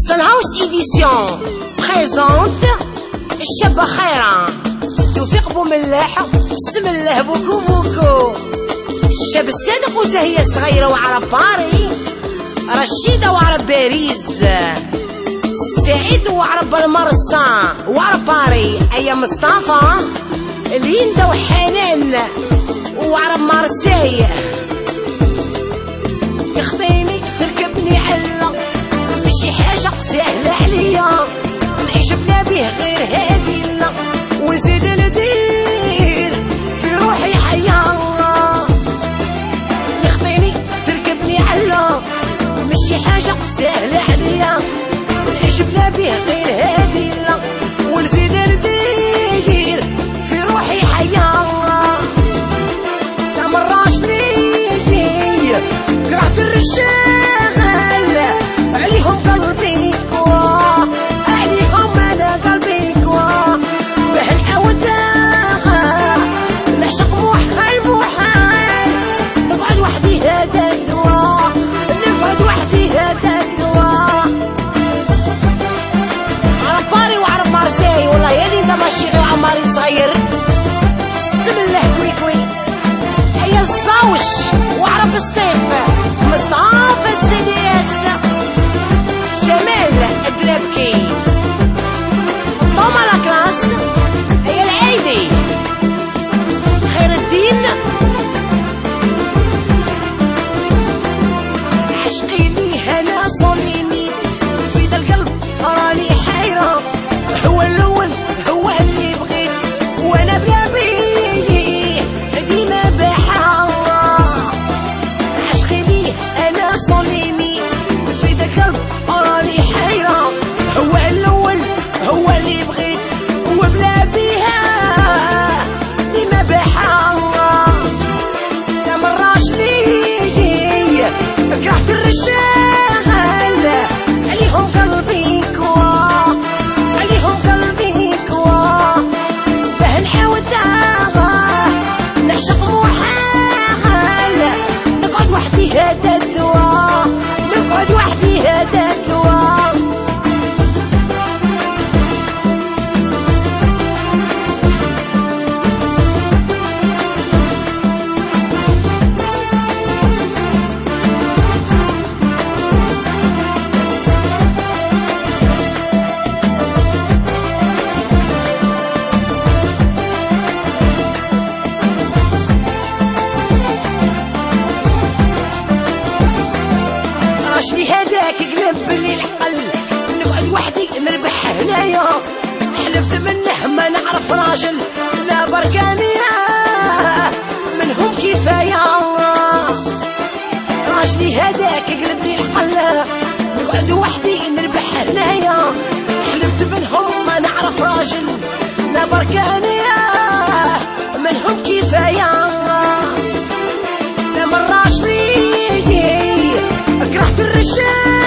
Sunhouse Édition présente الشابة خيرة توفيق بوملاح بسم الله بوكو بوكو. الشاب الصادق وزهية صغيرة وعرب باري، رشيدة وعرب باريس، سعيد وعرب المرصة وعرب باري، أيا مصطفى ليندا وحنان وعرب مارسي. يخطيني تركبني علة ماشي حاجة سهلة عليا، نعيش بلا بيه غير هادينا ونزيد ندير في روحي حياة. يخطيني تركبني علة ماشي حاجة سهلة عليا، نعيش بلا بيه غير هادينا ونزيد ندير في روحي حياة. تمراش ليجي كرهت الرجال عليهم قلبي كوا، عليهم انا قلبي كوا، بهالعودة نعشق محال محال، نقعد وحدي هذا الدواء، نقعد وحدي هذا الدواء. عرب باري وعرب مارسي والله يا ليندا ماشي غير عماري صغير. بسم الله كوي كوي هيا الزاوش وعرب سطيف مصطفى السديس، جمال الدلبكي طوما لاكلاس، هيا العايدي خير الدين. عشقيني هنا صميمي في ذا القلب راني حيرة، هو الأول هو اللي بغيت وانا بلا بيه ديما بحار. عشقيني انا صميمي في ذا القلب راني حيرة، هو الأول هو اللي بغيت وبلا بيها ديما بحار. تمراش لي كرهت الرجال عليهم قلبي كوا، عليهم قلبي كوا، بهالعودة نعشق محال، نقعد وحدي هذا الدواء، نقعد وحدي هذا الدواء. راشني هذاك قلب لي العقل، نقعد وحدي نربح هنايا، حلفت منه ما نعرف راجل لا بركانية منهم كفاية. راشني هذاك قلب لي العقل، نقعد وحدي نربح هنايا، حلفت منهم ما نعرف راجل لا بركانية منهم كفاية. تمراش لي كرهت الرجال